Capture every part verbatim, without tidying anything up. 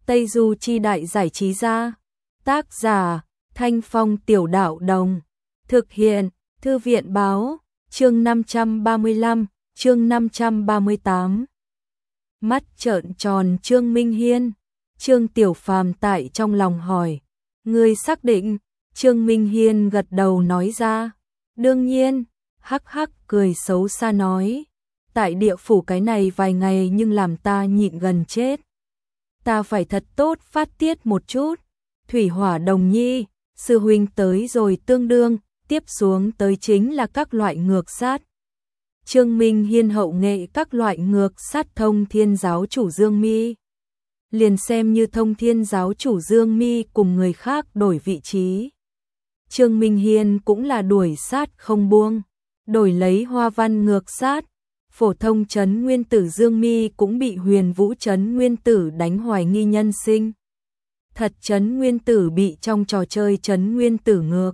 Tây Du Chi Đại Giải Trí Gia. Tác giả Thanh Phong Tiểu Đạo Đồng. Thực hiện Thư viện Báo. Chương năm trăm ba mươi lăm, chương năm trăm ba mươi tám. Mắt trợn tròn Trương Minh Hiên. Trương Tiểu Phàm tại trong lòng hỏi, ngươi xác định? Trương Minh Hiên gật đầu nói ra, đương nhiên. Hắc hắc cười xấu xa nói, tại địa phủ cái này vài ngày nhưng làm ta nhịn gần chết. Ta phải thật tốt phát tiết một chút. Thủy Hỏa Đồng Nhi, sư huynh tới rồi tương đương, tiếp xuống tới chính là các loại ngược sát. Trương Minh Hiên hậu nghệ các loại ngược sát Thông Thiên giáo chủ Dương Mi. Liền xem như Thông Thiên giáo chủ Dương Mi cùng người khác đổi vị trí, Trương Minh Hiên cũng là đuổi sát không buông, đổi lấy hoa văn ngược sát. Phổ thông Trấn Nguyên Tử Dương Mi cũng bị Huyền Vũ Trấn Nguyên Tử đánh hoài nghi nhân sinh. Thật Trấn Nguyên Tử bị trong trò chơi Trấn Nguyên Tử ngược.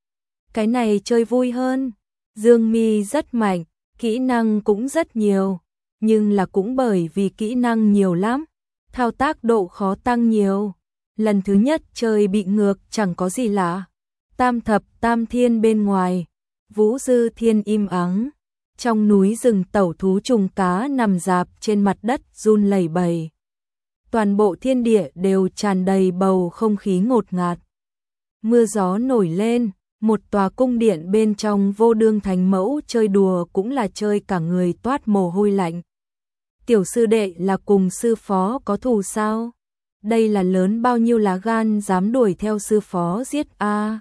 Cái này chơi vui hơn. Dương Mi rất mạnh, kỹ năng cũng rất nhiều, nhưng là cũng bởi vì kỹ năng nhiều lắm, thao tác độ khó tăng nhiều. Lần thứ nhất chơi bị ngược chẳng có gì lạ. Tam thập tam thiên bên ngoài, Vũ Dư Thiên im ắng. Trong núi rừng tẩu thú trùng cá nằm rạp trên mặt đất run lẩy bẩy. Toàn bộ thiên địa đều tràn đầy bầu không khí ngột ngạt. Mưa gió nổi lên, một tòa cung điện bên trong Vô Đương Thánh Mẫu chơi đùa cũng là chơi cả người toát mồ hôi lạnh. Tiểu sư đệ là cùng sư phó có thù sao? Đây là lớn bao nhiêu lá gan dám đuổi theo sư phó giết a? À?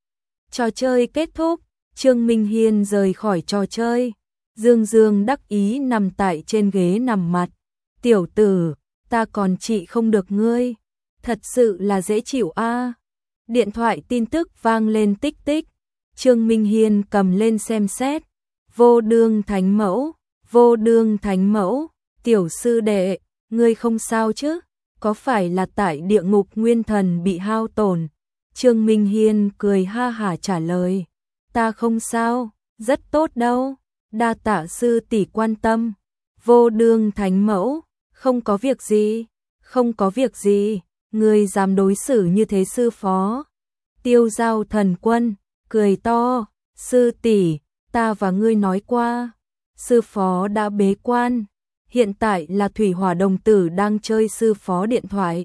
Trò chơi kết thúc, Trương Minh Hiên rời khỏi trò chơi. Dương Dương đắc ý nằm tại trên ghế nằm mặt. Tiểu tử, ta còn trị không được ngươi. Thật sự là dễ chịu a. À. Điện thoại tin tức vang lên tích tích. Trương Minh Hiên cầm lên xem xét. Vô Đương Thánh Mẫu, Vô Đương Thánh Mẫu, tiểu sư đệ, ngươi không sao chứ? Có phải là tại địa ngục nguyên thần bị hao tổn? Trương Minh Hiên cười ha hả trả lời, ta không sao, rất tốt đâu. Đa tạ sư tỷ quan tâm. Vô Đương Thánh Mẫu, không có việc gì, không có việc gì, ngươi dám đối xử như thế sư phó. Tiêu Giao Thần Quân cười to, sư tỷ, ta và ngươi nói qua, sư phó đã bế quan, hiện tại là Thủy Hỏa đồng tử đang chơi sư phó điện thoại.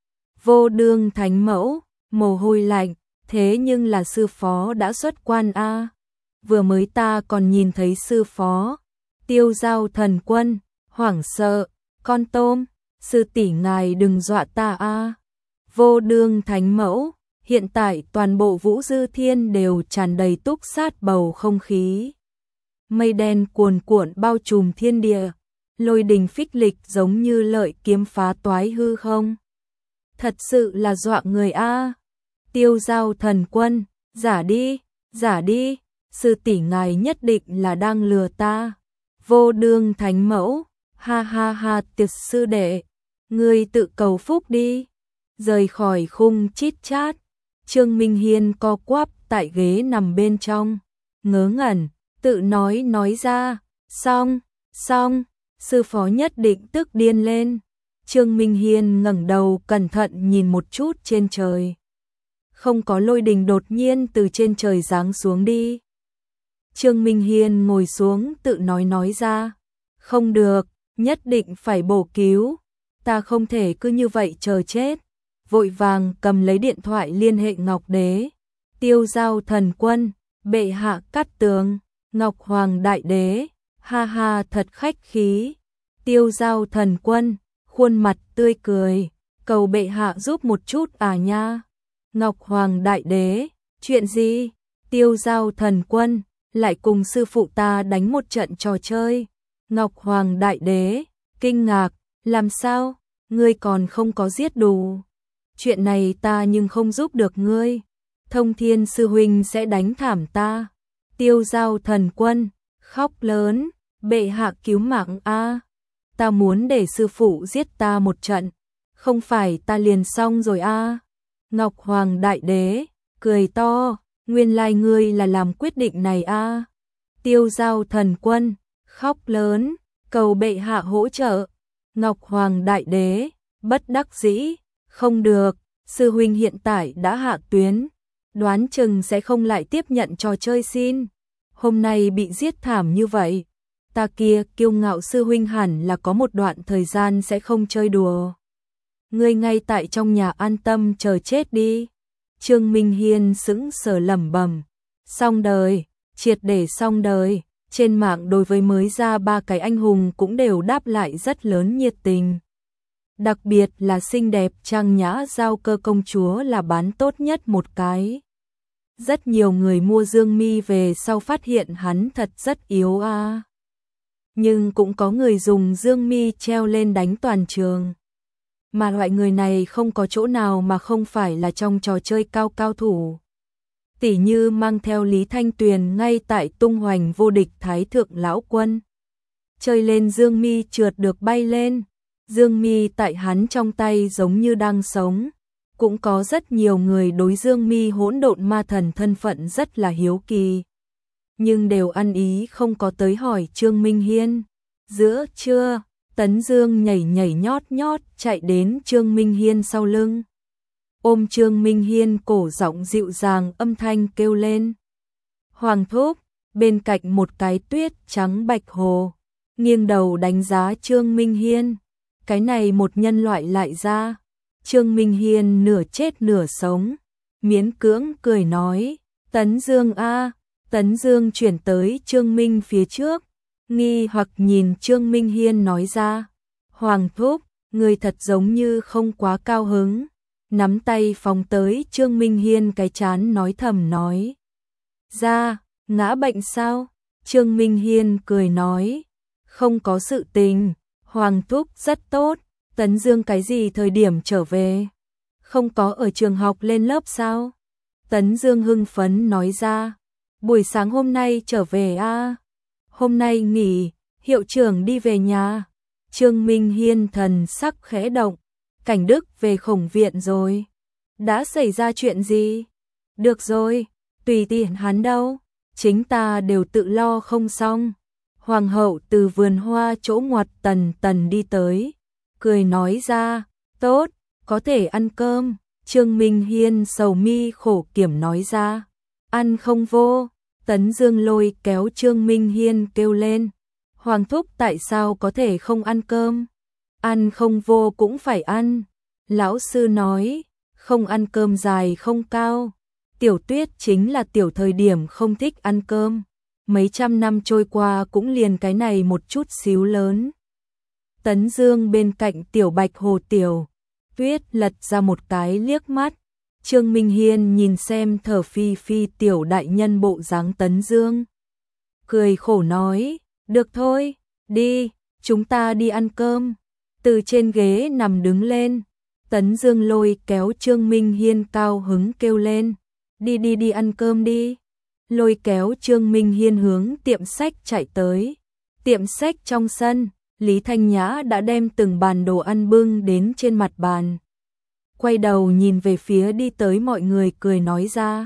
Vô Đương Thánh Mẫu, mồ hôi lạnh, thế nhưng là sư phó đã xuất quan a. À. Vừa mới ta còn nhìn thấy sư phó. Tiêu Giao Thần Quân hoảng sợ, con tôm, sư tỷ ngài đừng dọa ta a. À. Vô Đương Thánh Mẫu, hiện tại toàn bộ Vũ Dư Thiên đều tràn đầy túc sát bầu không khí. Mây đen cuồn cuộn bao trùm thiên địa, lôi đình phích lịch giống như lợi kiếm phá toái hư không. Thật sự là dọa người a. À. Tiêu Giao Thần Quân, giả đi, giả đi, sư tỷ ngài nhất định là đang lừa ta. Vô Đương Thánh Mẫu, ha ha ha, tiệt sư đệ, ngươi tự cầu phúc đi. Rời khỏi khung chít chát, Trương Minh Hiên co quắp tại ghế nằm bên trong, ngớ ngẩn, tự nói nói ra, xong, xong, sư phó nhất định tức điên lên. Trương Minh Hiên ngẩng đầu cẩn thận nhìn một chút trên trời. Không có lôi đình đột nhiên từ trên trời giáng xuống đi. Trương Minh Hiên ngồi xuống tự nói nói ra, không được, nhất định phải bổ cứu, ta không thể cứ như vậy chờ chết. Vội vàng cầm lấy điện thoại liên hệ Ngọc Đế. Tiêu Giao Thần Quân, bệ hạ cắt tường. Ngọc Hoàng Đại Đế, ha ha thật khách khí. Tiêu Giao Thần Quân, khuôn mặt tươi cười, cầu bệ hạ giúp một chút à nha. Ngọc Hoàng Đại Đế, chuyện gì? Tiêu Giao Thần Quân, lại cùng sư phụ ta đánh một trận trò chơi. Ngọc Hoàng Đại Đế, kinh ngạc, làm sao? Ngươi còn không có giết đủ. Chuyện này ta nhưng không giúp được ngươi. Thông Thiên sư huynh sẽ đánh thảm ta. Tiêu Giao Thần Quân, khóc lớn, bệ hạ cứu mạng a. Ta muốn để sư phụ giết ta một trận, không phải ta liền xong rồi a. Ngọc Hoàng Đại Đế, cười to, nguyên lai ngươi là làm quyết định này a. Tiêu Giao Thần Quân, khóc lớn, cầu bệ hạ hỗ trợ. Ngọc Hoàng Đại Đế, bất đắc dĩ, Không được, sư huynh hiện tại đã hạ tuyến, đoán chừng sẽ không lại tiếp nhận trò chơi xin. Hôm nay bị giết thảm như vậy, ta kia kiêu ngạo sư huynh hẳn là có một đoạn thời gian sẽ không chơi đùa. Ngươi ngay tại trong nhà an tâm chờ chết đi. Trương Minh Hiên sững sờ lẩm bẩm, xong đời, triệt để xong đời. Trên mạng đối với mới ra ba cái anh hùng cũng đều đáp lại rất lớn nhiệt tình. Đặc biệt là xinh đẹp trang nhã giao cơ công chúa là bán tốt nhất một cái. Rất nhiều người mua Dương Mi về sau phát hiện hắn thật rất yếu a. À. Nhưng cũng có người dùng Dương Mi treo lên đánh toàn trường. Mà loại người này không có chỗ nào mà không phải là trong trò chơi cao cao thủ. Tỉ như mang theo Lý Thanh Tuyền ngay tại tung hoành vô địch Thái Thượng Lão Quân. Chơi lên Dương Mi trượt được bay lên. Dương Mi tại hắn trong tay giống như đang sống. Cũng có rất nhiều người đối Dương Mi hỗn độn ma thần thân phận rất là hiếu kỳ. Nhưng đều ăn ý không có tới hỏi Trương Minh Hiên. Giữa trưa, Tấn Dương nhảy nhảy nhót nhót chạy đến Trương Minh Hiên sau lưng. Ôm Trương Minh Hiên cổ giọng dịu dàng âm thanh kêu lên. Hoàng thúc, bên cạnh một cái tuyết trắng bạch hồ, nghiêng đầu đánh giá Trương Minh Hiên. Cái này một nhân loại lại ra. Trương Minh Hiên nửa chết nửa sống, miễn cưỡng cười nói, Tấn Dương a. Tấn Dương chuyển tới Trương Minh phía trước, nghi hoặc nhìn Trương Minh Hiên nói ra, Hoàng thúc, người thật giống như không quá cao hứng. Nắm tay phóng tới Trương Minh Hiên cái chán nói thầm nói. Ra, ngã bệnh sao? Trương Minh Hiên cười nói. Không có sự tình, Hoàng thúc rất tốt. Tấn Dương cái gì thời điểm trở về? Không có ở trường học lên lớp sao? Tấn Dương hưng phấn nói ra. Buổi sáng hôm nay trở về a. À? Hôm nay nghỉ, hiệu trưởng đi về nhà. Trương Minh Hiên thần sắc khẽ động. Cảnh Đức về Khổng viện rồi. Đã xảy ra chuyện gì? Được rồi, tùy tiện hắn đâu. Chính ta đều tự lo không xong. Hoàng hậu từ vườn hoa chỗ ngoặt tần tần đi tới. Cười nói ra, tốt, có thể ăn cơm. Trương Minh Hiên sầu mi khổ kiểm nói ra. Ăn không vô. Tấn Dương lôi kéo Trương Minh Hiên kêu lên. Hoàng thúc tại sao có thể không ăn cơm? Ăn không vô cũng phải ăn. Lão sư nói, không ăn cơm dài không cao. Tiểu Tuyết chính là tiểu thời điểm không thích ăn cơm. Mấy trăm năm trôi qua cũng liền cái này một chút xíu lớn. Tấn Dương bên cạnh tiểu Bạch Hồ tiểu Tuyết lật ra một cái liếc mắt. Trương Minh Hiên nhìn xem thở phi phi tiểu đại nhân bộ dáng Tấn Dương. Cười khổ nói, được thôi, đi, chúng ta đi ăn cơm. Từ trên ghế nằm đứng lên, Tấn Dương lôi kéo Trương Minh Hiên cao hứng kêu lên, đi đi đi ăn cơm đi. Lôi kéo Trương Minh Hiên hướng tiệm sách chạy tới. Tiệm sách trong sân, Lý Thanh Nhã đã đem từng bàn đồ ăn bưng đến trên mặt bàn. Quay đầu nhìn về phía đi tới mọi người cười nói ra.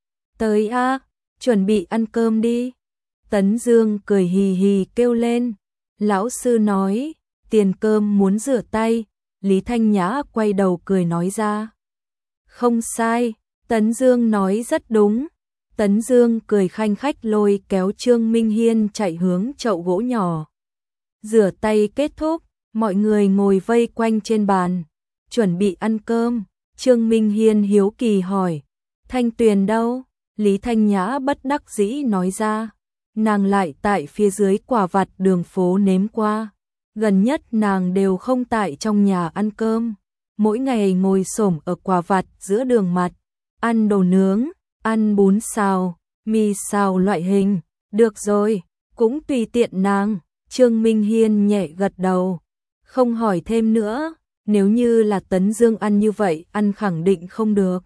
Tới a, chuẩn bị ăn cơm đi. Tấn Dương cười hì hì kêu lên. Lão sư nói, tiền cơm muốn rửa tay. Lý Thanh Nhã quay đầu cười nói ra. Không sai, Tấn Dương nói rất đúng. Tấn Dương cười khanh khách lôi kéo Trương Minh Hiên chạy hướng chậu gỗ nhỏ. Rửa tay kết thúc, mọi người ngồi vây quanh trên bàn, chuẩn bị ăn cơm. Trương Minh Hiên hiếu kỳ hỏi, Thanh Tuyền đâu? Lý Thanh Nhã bất đắc dĩ nói ra, nàng lại tại phía dưới quả vặt đường phố nếm qua. Gần nhất nàng đều không tại trong nhà ăn cơm, mỗi ngày ngồi xổm ở quả vặt giữa đường mặt, ăn đồ nướng, ăn bún xào, mì xào loại hình. Được rồi, cũng tùy tiện nàng. Trương Minh Hiên nhẹ gật đầu, không hỏi thêm nữa. Nếu như là Tấn Dương ăn như vậy, ăn khẳng định không được,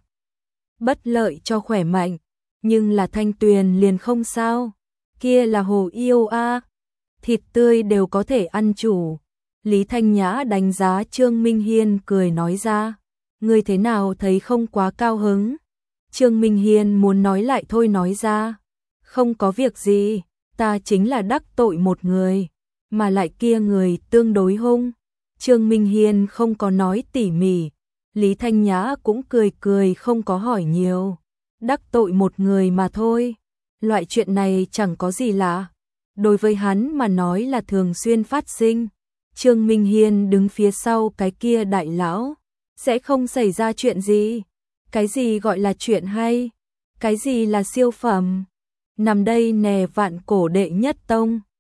bất lợi cho khỏe mạnh. Nhưng là Thanh Tuyền liền không sao, kia là hồ yêu a, thịt tươi đều có thể ăn chủ. Lý Thanh Nhã đánh giá Trương Minh Hiên cười nói ra, ngươi thế nào thấy không quá cao hứng? Trương Minh Hiên muốn nói lại thôi nói ra, không có việc gì, ta chính là đắc tội một người, mà lại kia người tương đối hung. Trương Minh Hiên không có nói tỉ mỉ, Lý Thanh Nhã cũng cười cười không có hỏi nhiều. Đắc tội một người mà thôi. Loại chuyện này chẳng có gì lạ. Đối với hắn mà nói là thường xuyên phát sinh. Trương Minh Hiên đứng phía sau cái kia đại lão. Sẽ không xảy ra chuyện gì. Cái gì gọi là chuyện hay? Cái gì là siêu phẩm? Nằm đây nè vạn cổ đệ nhất tông.